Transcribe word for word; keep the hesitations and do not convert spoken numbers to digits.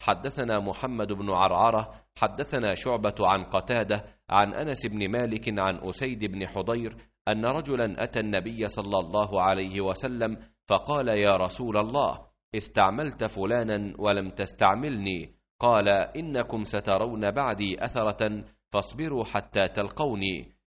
حدثنا محمد بن عرعرة حدثنا شعبة عن قتادة عن أنس بن مالك عن أسيد بن حضير أن رجلا أتى النبي صلى الله عليه وسلم فقال: يا رسول الله، استعملت فلانا ولم تستعملني. قال: إنكم سترون بعدي أثرة فاصبروا حتى تلقوني.